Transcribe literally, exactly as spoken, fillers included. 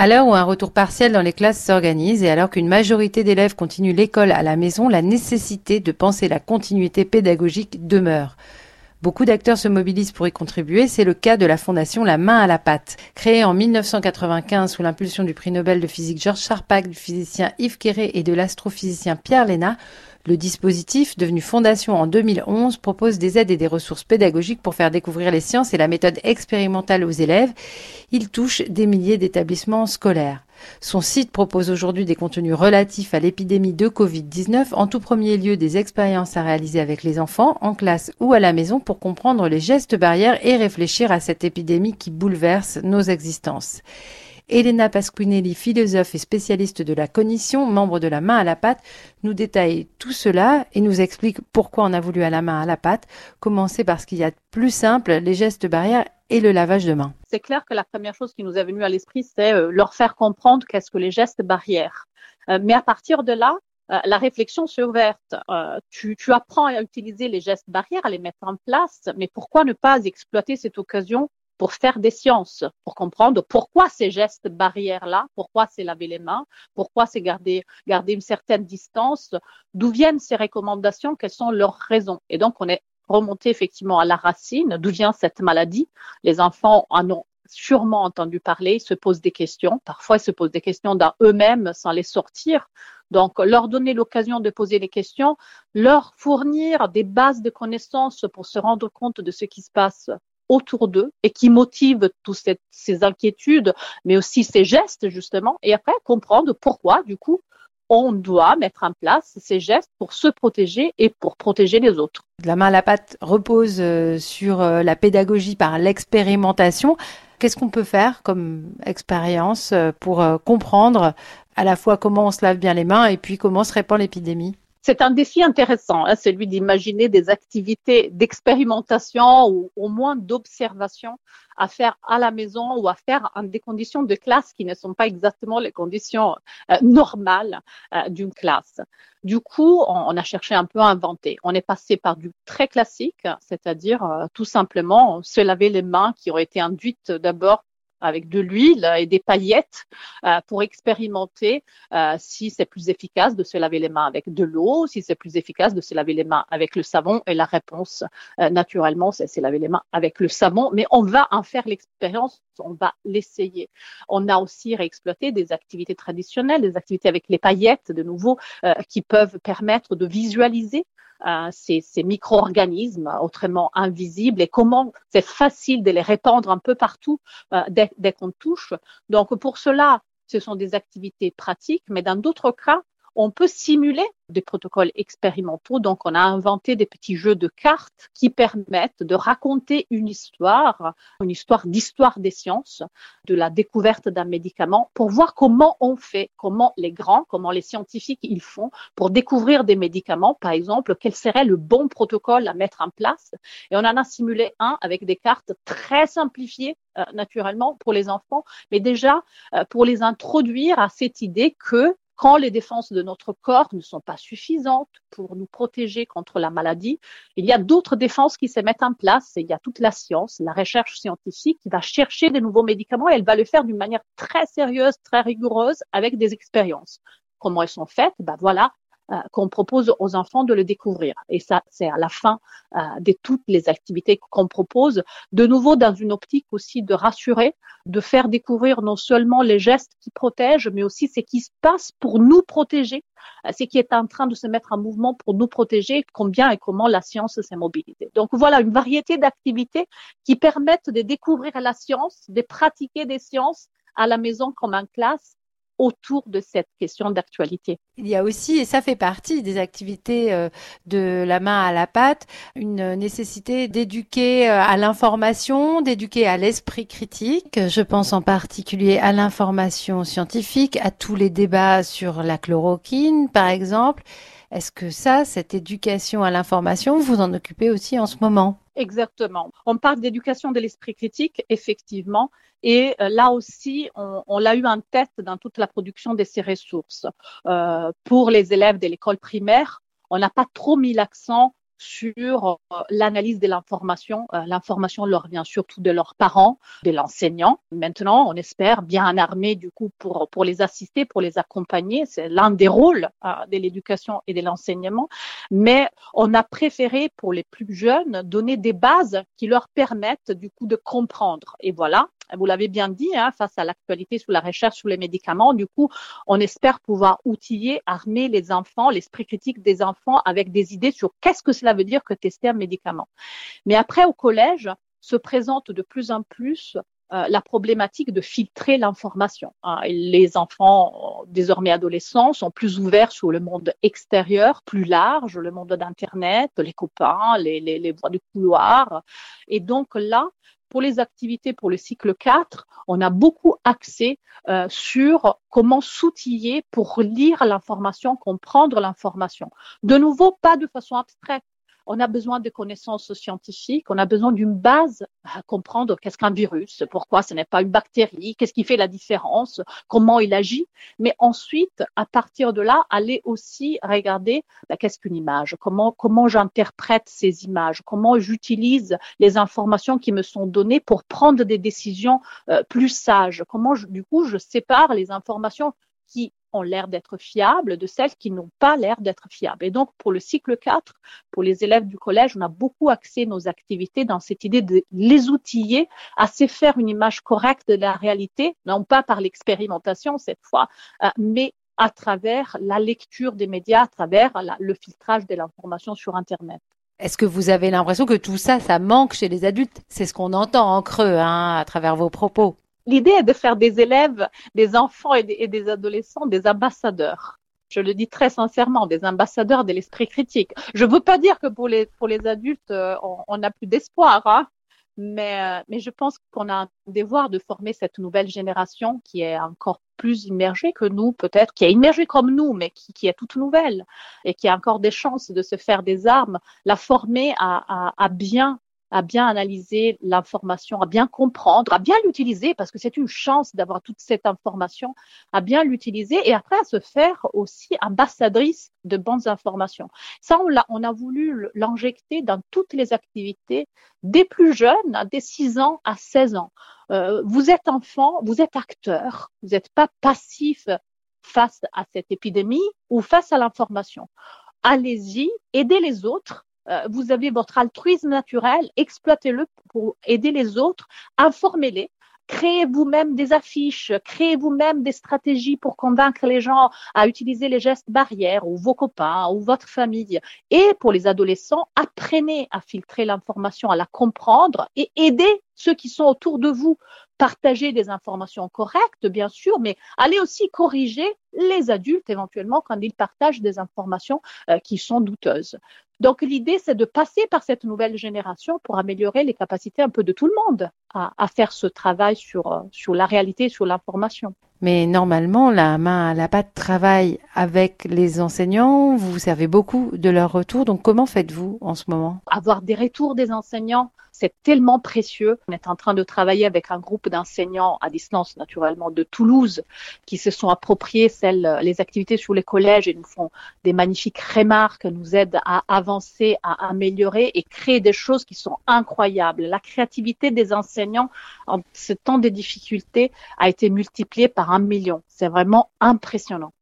À l'heure où un retour partiel dans les classes s'organise et alors qu'une majorité d'élèves continuent l'école à la maison, la nécessité de penser la continuité pédagogique demeure. Beaucoup d'acteurs se mobilisent pour y contribuer. C'est le cas de la fondation La Main à la Pâte. Créée en mille neuf cent quatre-vingt-quinze sous l'impulsion du prix Nobel de physique Georges Charpak, du physicien Yves Quéré et de l'astrophysicien Pierre Léna, le dispositif, devenu fondation en deux mille onze, propose des aides et des ressources pédagogiques pour faire découvrir les sciences et la méthode expérimentale aux élèves. Il touche des milliers d'établissements scolaires. Son site propose aujourd'hui des contenus relatifs à l'épidémie de covid dix-neuf, en tout premier lieu des expériences à réaliser avec les enfants, en classe ou à la maison, pour comprendre les gestes barrières et réfléchir à cette épidémie qui bouleverse nos existences. Elena Pasquinelli, philosophe et spécialiste de la cognition, membre de La Main à la Pâte, nous détaille tout cela et nous explique pourquoi on a voulu à La Main à la Pâte. Commencer par ce qu'il y a de plus simple, les gestes barrières et le lavage de mains. C'est clair que la première chose qui nous est venue à l'esprit, c'est euh, leur faire comprendre qu'est-ce que les gestes barrières. Euh, mais à partir de là, euh, la réflexion s'est ouverte. Euh, tu, tu apprends à utiliser les gestes barrières, à les mettre en place, mais pourquoi ne pas exploiter cette occasion pour faire des sciences, pour comprendre pourquoi ces gestes barrières-là, pourquoi c'est laver les mains, pourquoi c'est garder, garder une certaine distance, d'où viennent ces recommandations, quelles sont leurs raisons. Et donc, on est remonter effectivement à la racine, d'où vient cette maladie. Les enfants en ont sûrement entendu parler, ils se posent des questions. Parfois, ils se posent des questions dans eux-mêmes sans les sortir. Donc, leur donner l'occasion de poser des questions, leur fournir des bases de connaissances pour se rendre compte de ce qui se passe autour d'eux et qui motive toutes ces, ces inquiétudes, mais aussi ces gestes, justement, et après comprendre pourquoi, du coup, on doit mettre en place ces gestes pour se protéger et pour protéger les autres. La Main à la Pâte repose euh, sur euh, la pédagogie par l'expérimentation. Qu'est-ce qu'on peut faire comme expérience euh, pour euh, comprendre à la fois comment on se lave bien les mains et puis comment se répand l'épidémie ? C'est un défi intéressant, hein, celui d'imaginer des activités d'expérimentation ou au moins d'observation à faire à la maison ou à faire en des conditions de classe qui ne sont pas exactement les conditions euh, normales euh, d'une classe. Du coup, on, on a cherché un peu à inventer. On est passé par du très classique, c'est-à-dire euh, tout simplement se laver les mains qui ont été induites d'abord avec de l'huile et des paillettes euh, pour expérimenter euh, si c'est plus efficace de se laver les mains avec de l'eau, si c'est plus efficace de se laver les mains avec le savon. Et la réponse, euh, naturellement, c'est se laver les mains avec le savon. Mais on va en faire l'expérience, on va l'essayer. On a aussi réexploité des activités traditionnelles, des activités avec les paillettes, de nouveau, euh, qui peuvent permettre de visualiser Euh, ces, ces micro-organismes autrement invisibles et comment c'est facile de les répandre un peu partout euh, dès, dès qu'on touche. Donc pour cela, ce sont des activités pratiques, mais dans d'autres cas, on peut simuler des protocoles expérimentaux. Donc, on a inventé des petits jeux de cartes qui permettent de raconter une histoire, une histoire d'histoire des sciences, de la découverte d'un médicament, pour voir comment on fait, comment les grands, comment les scientifiques ils font pour découvrir des médicaments. Par exemple, quel serait le bon protocole à mettre en place. Et on en a simulé un avec des cartes très simplifiées, euh, naturellement, pour les enfants, mais déjà euh, pour les introduire à cette idée que quand les défenses de notre corps ne sont pas suffisantes pour nous protéger contre la maladie, il y a d'autres défenses qui se mettent en place. Il y a toute la science, la recherche scientifique qui va chercher de nouveaux médicaments et elle va le faire d'une manière très sérieuse, très rigoureuse avec des expériences. Comment elles sont faites? Ben voilà, euh, qu'on propose aux enfants de le découvrir. Et ça, c'est à la fin euh, de toutes les activités qu'on propose, de nouveau dans une optique aussi de rassurer, de faire découvrir non seulement les gestes qui protègent, mais aussi ce qui se passe pour nous protéger, ce qui est en train de se mettre en mouvement pour nous protéger, combien et comment la science s'est mobilisée. Donc voilà, une variété d'activités qui permettent de découvrir la science, de pratiquer des sciences à la maison comme en classe, autour de cette question d'actualité. Il y a aussi, et ça fait partie des activités euh, de La Main à la Pâte, une nécessité d'éduquer euh, à l'information, d'éduquer à l'esprit critique. Je pense en particulier à l'information scientifique, à tous les débats sur la chloroquine, par exemple. Est-ce que ça, cette éducation à l'information, vous en occupez aussi en ce moment? Exactement. On parle d'éducation de l'esprit critique, effectivement, et euh, là aussi, on, on l'a eu en tête dans toute la production de ces ressources. Euh, pour les élèves de l'école primaire, on n'a pas trop mis l'accent sur euh, l'analyse de l'information. Euh, l'information leur vient surtout de leurs parents, de l'enseignant. Maintenant, on espère bien armés du coup pour, pour les assister, pour les accompagner. C'est l'un des rôles euh, de l'éducation et de l'enseignement. Mais on a préféré pour les plus jeunes donner des bases qui leur permettent du coup de comprendre. Et voilà, vous l'avez bien dit, hein, face à l'actualité sur la recherche sur les médicaments, du coup, on espère pouvoir outiller, armer les enfants, l'esprit critique des enfants avec des idées sur qu'est-ce que cela veut dire que tester un médicament. Mais après, au collège, se présente de plus en plus euh, la problématique de filtrer l'information. Hein. Les enfants, désormais adolescents, sont plus ouverts sur le monde extérieur, plus large, le monde d'Internet, les copains, les, les, les voies du couloir. Et donc là, pour les activités pour le cycle quatre, on a beaucoup axé euh, sur comment s'outiller pour lire l'information, comprendre l'information. De nouveau, pas de façon abstraite. On a besoin de connaissances scientifiques, on a besoin d'une base à comprendre qu'est-ce qu'un virus, pourquoi ce n'est pas une bactérie, qu'est-ce qui fait la différence, comment il agit. Mais ensuite, à partir de là, aller aussi regarder ben, qu'est-ce qu'une image, comment, comment j'interprète ces images, comment j'utilise les informations qui me sont données pour prendre des décisions euh, plus sages, comment je, du coup je sépare les informations qui ont l'air d'être fiables de celles qui n'ont pas l'air d'être fiables. Et donc, pour le cycle quatre, pour les élèves du collège, on a beaucoup axé nos activités dans cette idée de les outiller à se faire une image correcte de la réalité, non pas par l'expérimentation cette fois, euh, mais à travers la lecture des médias, à travers la, le filtrage de l'information sur Internet. Est-ce que vous avez l'impression que tout ça, ça manque chez les adultes? C'est ce qu'on entend en creux hein, à travers vos propos. L'idée est de faire des élèves, des enfants et des, et des adolescents des ambassadeurs. Je le dis très sincèrement, des ambassadeurs de l'esprit critique. Je ne veux pas dire que pour les, pour les adultes, euh, on n'a plus d'espoir, hein, mais, euh, mais je pense qu'on a un devoir de former cette nouvelle génération qui est encore plus immergée que nous, peut-être, qui est immergée comme nous, mais qui, qui est toute nouvelle et qui a encore des chances de se faire des armes, la former à, à, à bien à bien analyser l'information, à bien comprendre, à bien l'utiliser, parce que c'est une chance d'avoir toute cette information, à bien l'utiliser et après à se faire aussi ambassadrice de bonnes informations. Ça, on, l'a, on a voulu l'injecter dans toutes les activités, des plus jeunes, des six ans à seize ans. Euh, vous êtes enfant, vous êtes acteur, vous n'êtes pas passif face à cette épidémie ou face à l'information. Allez-y, aidez les autres. Euh, vous avez votre altruisme naturel, exploitez-le pour aider les autres, informez-les, créez vous-même des affiches, créez vous-même des stratégies pour convaincre les gens à utiliser les gestes barrières ou vos copains ou votre famille. Et pour les adolescents, apprenez à filtrer l'information, à la comprendre et aidez ceux qui sont autour de vous. Partagez des informations correctes, bien sûr, mais allez aussi corriger les adultes éventuellement quand ils partagent des informations euh, qui sont douteuses. Donc, l'idée, c'est de passer par cette nouvelle génération pour améliorer les capacités un peu de tout le monde à, à faire ce travail sur, sur la réalité, sur l'information. Mais normalement, la main à la pâte travaille avec les enseignants. Vous savez beaucoup de leurs retours. Donc, comment faites-vous en ce moment? Avoir des retours des enseignants, c'est tellement précieux. On est en train de travailler avec un groupe d'enseignants à distance, naturellement, de Toulouse, qui se sont appropriés celles, les activités sur les collèges et nous font des magnifiques remarques, nous aident à avancer, à améliorer et créer des choses qui sont incroyables. La créativité des enseignants en ce temps de difficultés a été multipliée par un million. C'est vraiment impressionnant.